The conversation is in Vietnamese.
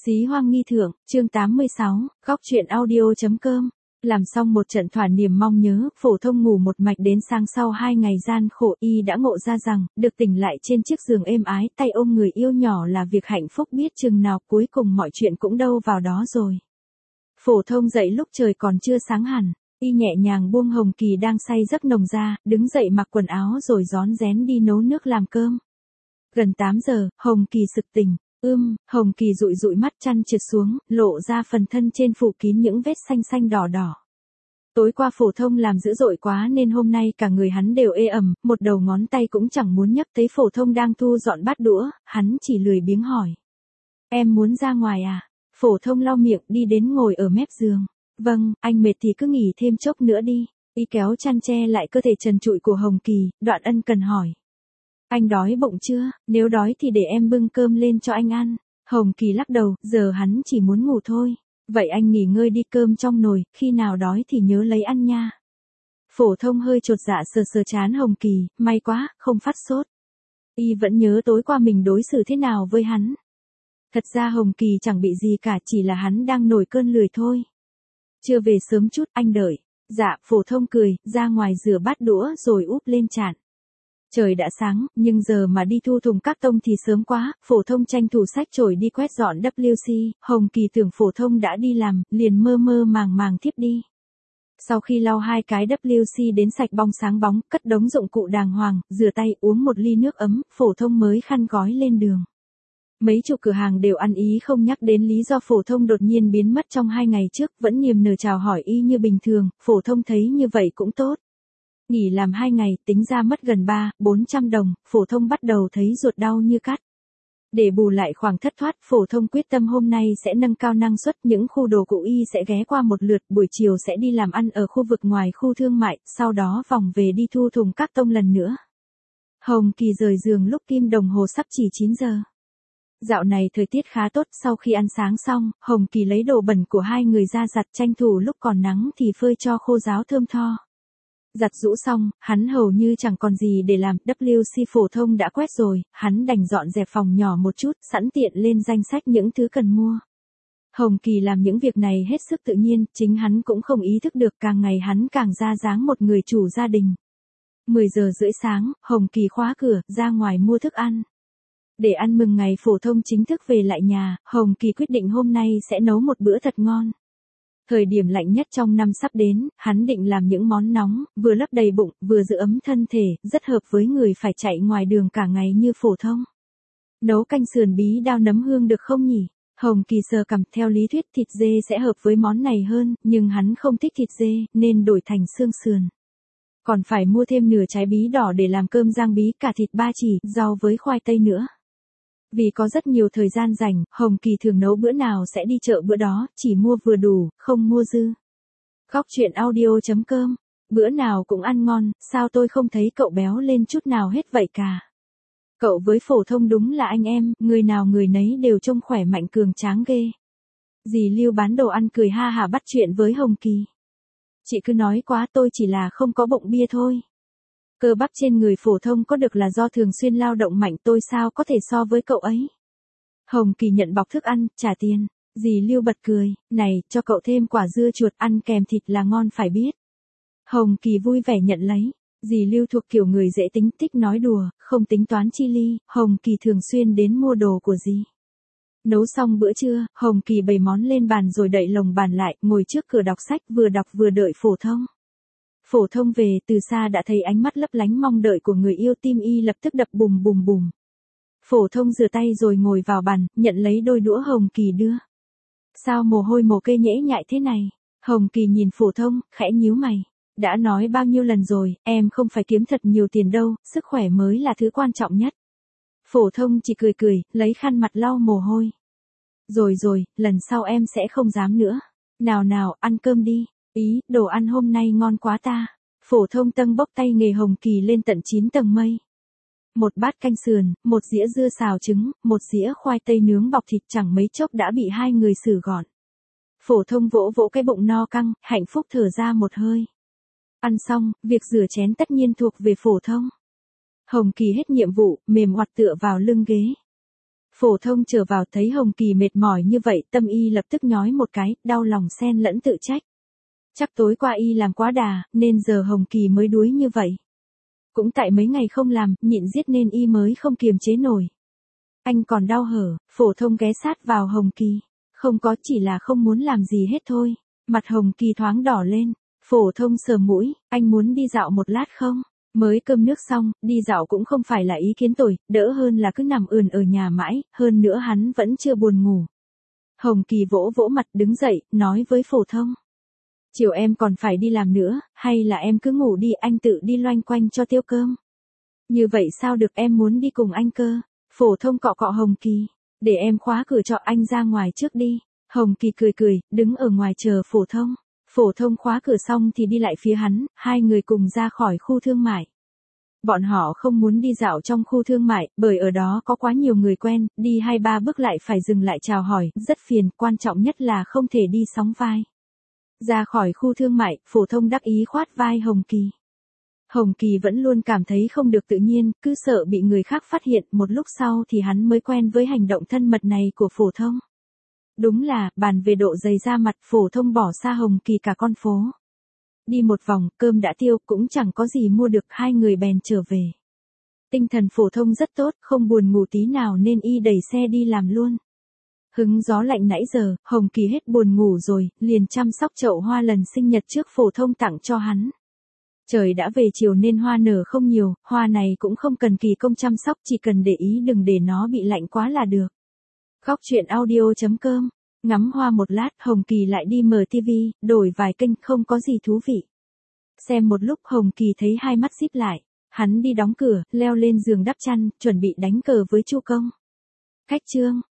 Xí Hoang Nghi Thượng, chương 86, góc truyện audio.com. Làm xong một trận thỏa niềm mong nhớ, Phổ Thông ngủ một mạch đến sáng sau 2 ngày gian khổ, y đã ngộ ra rằng, được tỉnh lại trên chiếc giường êm ái, tay ôm người yêu nhỏ là việc hạnh phúc biết chừng nào, cuối cùng mọi chuyện cũng đâu vào đó rồi. Phổ Thông dậy lúc trời còn chưa sáng hẳn, y nhẹ nhàng buông Hồng Kỳ đang say giấc nồng ra, đứng dậy mặc quần áo rồi rón rén đi nấu nước làm cơm. Gần 8 giờ, Hồng Kỳ sực tỉnh. Hồng Kỳ dụi dụi mắt chăn trượt xuống, lộ ra phần thân trên phủ kín những vết xanh xanh đỏ đỏ. Tối qua Phổ Thông làm dữ dội quá nên hôm nay cả người hắn đều ê ẩm, một đầu ngón tay cũng chẳng muốn nhấc. Thấy Phổ Thông đang thu dọn bát đũa, hắn chỉ lười biếng hỏi. Em muốn ra ngoài à? Phổ Thông lau miệng đi đến ngồi ở mép giường. Vâng, anh mệt thì cứ nghỉ thêm chốc nữa đi. Y kéo chăn che lại cơ thể trần trụi của Hồng Kỳ, Đoạn ân cần hỏi. Anh đói bụng chưa? Nếu đói thì để em bưng cơm lên cho anh ăn. Hồng Kỳ lắc đầu, giờ hắn chỉ muốn ngủ thôi. Vậy anh nghỉ ngơi đi, cơm trong nồi, khi nào đói thì nhớ lấy ăn nha. Phổ Thông hơi chột dạ sờ sờ trán Hồng Kỳ, may quá, không phát sốt. Y vẫn nhớ tối qua mình đối xử thế nào với hắn. Thật ra Hồng Kỳ chẳng bị gì cả, chỉ là hắn đang nổi cơn lười thôi. Chưa về sớm chút, anh đợi. Dạ, Phổ Thông cười, ra ngoài rửa bát đũa rồi úp lên chạn. Trời đã sáng, nhưng giờ mà đi thu thùng các tông thì sớm quá. Phổ Thông tranh thủ xách chổi đi quét dọn WC. Hồng Kỳ tưởng Phổ Thông đã đi làm, liền mơ mơ màng màng thiếp đi. Sau khi lau 2 cái WC đến sạch bong sáng bóng, cất đống dụng cụ đàng hoàng, rửa tay, uống một ly nước ấm, Phổ Thông mới khăn gói lên đường. Mấy chục cửa hàng đều ăn ý không nhắc đến lý do Phổ Thông đột nhiên biến mất trong 2 ngày trước, vẫn niềm nở chào hỏi y như bình thường. Phổ Thông thấy như vậy cũng tốt. Nghỉ làm 2 ngày, tính ra mất gần 300-400 đồng, Phổ Thông bắt đầu thấy ruột đau như cắt. Để bù lại khoảng thất thoát, Phổ Thông quyết tâm hôm nay sẽ nâng cao năng suất, những khu đồ cụ y sẽ ghé qua một lượt, buổi chiều sẽ đi làm ăn ở khu vực ngoài khu thương mại, sau đó vòng về đi thu thùng các tông lần nữa. Hồng Kỳ rời giường lúc kim đồng hồ sắp chỉ 9 giờ. Dạo này thời tiết khá tốt, sau khi ăn sáng xong, Hồng Kỳ lấy đồ bẩn của hai người ra giặt, tranh thủ lúc còn nắng thì phơi cho khô ráo thơm tho. Giặt rũ xong, hắn hầu như chẳng còn gì để làm, WC Phổ Thông đã quét rồi, hắn đành dọn dẹp phòng nhỏ một chút, sẵn tiện lên danh sách những thứ cần mua. Hồng Kỳ làm những việc này hết sức tự nhiên, chính hắn cũng không ý thức được, càng ngày hắn càng ra dáng một người chủ gia đình. 10 giờ rưỡi sáng, Hồng Kỳ khóa cửa, ra ngoài mua thức ăn. Để ăn mừng ngày Phổ Thông chính thức về lại nhà, Hồng Kỳ quyết định hôm nay sẽ nấu một bữa thật ngon. Thời điểm lạnh nhất trong năm sắp đến, hắn định làm những món nóng, vừa lấp đầy bụng, vừa giữ ấm thân thể, rất hợp với người phải chạy ngoài đường cả ngày như Phổ Thông. Nấu canh sườn bí đao nấm hương được không nhỉ? Hồng Kỳ sờ cằm, theo lý thuyết thịt dê sẽ hợp với món này hơn, nhưng hắn không thích thịt dê, nên đổi thành xương sườn. Còn phải mua thêm nửa trái bí đỏ để làm cơm rang bí, cả thịt ba chỉ, rau với khoai tây nữa. Vì có rất nhiều thời gian rảnh, Hồng Kỳ thường nấu bữa nào sẽ đi chợ bữa đó, chỉ mua vừa đủ, không mua dư. Góc truyện audio.com. Bữa nào cũng ăn ngon, sao tôi không thấy cậu béo lên chút nào hết vậy cả. Cậu với Phổ Thông đúng là anh em, người nào người nấy đều trông khỏe mạnh cường tráng ghê. Dì Lưu bán đồ ăn cười ha hả bắt chuyện với Hồng Kỳ. Chị cứ nói quá, tôi chỉ là không có bụng bia thôi. Cơ bắp trên người Phổ Thông có được là do thường xuyên lao động mạnh, tôi sao có thể so với cậu ấy. Hồng Kỳ nhận bọc thức ăn, trả tiền. Dì Lưu bật cười, này, cho cậu thêm quả dưa chuột, ăn kèm thịt là ngon phải biết. Hồng Kỳ vui vẻ nhận lấy. Dì Lưu thuộc kiểu người dễ tính, thích nói đùa, không tính toán chi ly, Hồng Kỳ thường xuyên đến mua đồ của dì. Nấu xong bữa trưa, Hồng Kỳ bày món lên bàn rồi đậy lồng bàn lại, ngồi trước cửa đọc sách, vừa đọc vừa đợi Phổ Thông. Phổ Thông về, từ xa đã thấy ánh mắt lấp lánh mong đợi của người yêu, tim y lập tức đập bùm bùm bùm. Phổ Thông rửa tay rồi ngồi vào bàn, nhận lấy đôi đũa Hồng Kỳ đưa. Sao mồ hôi mồ kê nhễ nhại thế này? Hồng Kỳ nhìn Phổ Thông, khẽ nhíu mày. Đã nói bao nhiêu lần rồi, em không phải kiếm thật nhiều tiền đâu, sức khỏe mới là thứ quan trọng nhất. Phổ Thông chỉ cười cười, lấy khăn mặt lau mồ hôi. Rồi, lần sau em sẽ không dám nữa. Nào nào, ăn cơm đi. Ý, đồ ăn hôm nay ngon quá ta. Phổ Thông tâng bốc tay nghề Hồng Kỳ lên tận 9 tầng mây. Một bát canh sườn, một dĩa dưa xào trứng, một dĩa khoai tây nướng bọc thịt, chẳng mấy chốc đã bị hai người xử gọn. Phổ Thông vỗ vỗ cái bụng no căng, hạnh phúc thở ra một hơi. Ăn xong, việc rửa chén tất nhiên thuộc về Phổ Thông. Hồng Kỳ hết nhiệm vụ, mềm oặt tựa vào lưng ghế. Phổ thông trở vào thấy Hồng Kỳ mệt mỏi như vậy, tâm y lập tức nhói một cái, đau lòng xen lẫn tự trách. Chắc tối qua y làm quá đà, nên giờ Hồng Kỳ mới đuối như vậy. Cũng tại mấy ngày không làm, nhịn giết nên y mới không kiềm chế nổi. Anh còn đau hở, Phổ thông ghé sát vào Hồng Kỳ. Không có, chỉ là không muốn làm gì hết thôi. Mặt Hồng Kỳ thoáng đỏ lên. Phổ thông sờ mũi, anh muốn đi dạo một lát không? Mới cơm nước xong, đi dạo cũng không phải là ý kiến tồi, đỡ hơn là cứ nằm ườn ở nhà mãi, hơn nữa hắn vẫn chưa buồn ngủ. Hồng Kỳ vỗ vỗ mặt đứng dậy, nói với Phổ thông. Chiều em còn phải đi làm nữa, hay là em cứ ngủ đi, anh tự đi loanh quanh cho tiêu cơm. Như vậy sao được, em muốn đi cùng anh cơ. Phổ thông cọ cọ Hồng Kỳ. Để em khóa cửa cho anh ra ngoài trước đi. Hồng Kỳ cười cười, đứng ở ngoài chờ Phổ thông. Phổ thông khóa cửa xong thì đi lại phía hắn, hai người cùng ra khỏi khu thương mại. Bọn họ không muốn đi dạo trong khu thương mại, bởi ở đó có quá nhiều người quen, đi 2-3 bước lại phải dừng lại chào hỏi, rất phiền, quan trọng nhất là không thể đi sóng vai. Ra khỏi khu thương mại, Phổ thông đắc ý khoát vai Hồng Kỳ. Hồng Kỳ vẫn luôn cảm thấy không được tự nhiên, cứ sợ bị người khác phát hiện, một lúc sau thì hắn mới quen với hành động thân mật này của Phổ thông. Đúng là, bàn về độ dày da mặt, Phổ thông bỏ xa Hồng Kỳ cả con phố. Đi một vòng, cơm đã tiêu, cũng chẳng có gì mua được, hai người bèn trở về. Tinh thần Phổ thông rất tốt, không buồn ngủ tí nào nên y đẩy xe đi làm luôn. Hứng gió lạnh nãy giờ, Hồng Kỳ hết buồn ngủ rồi, liền chăm sóc chậu hoa lần sinh nhật trước Phổ thông tặng cho hắn. Trời đã về chiều nên hoa nở không nhiều, hoa này cũng không cần kỳ công chăm sóc, chỉ cần để ý đừng để nó bị lạnh quá là được. Góc truyện audio.com. Ngắm hoa một lát, Hồng Kỳ lại đi mở tivi, đổi vài kênh, không có gì thú vị. Xem một lúc Hồng Kỳ thấy hai mắt díp lại. Hắn đi đóng cửa, leo lên giường đắp chăn, chuẩn bị đánh cờ với Chu Công. Khách trương.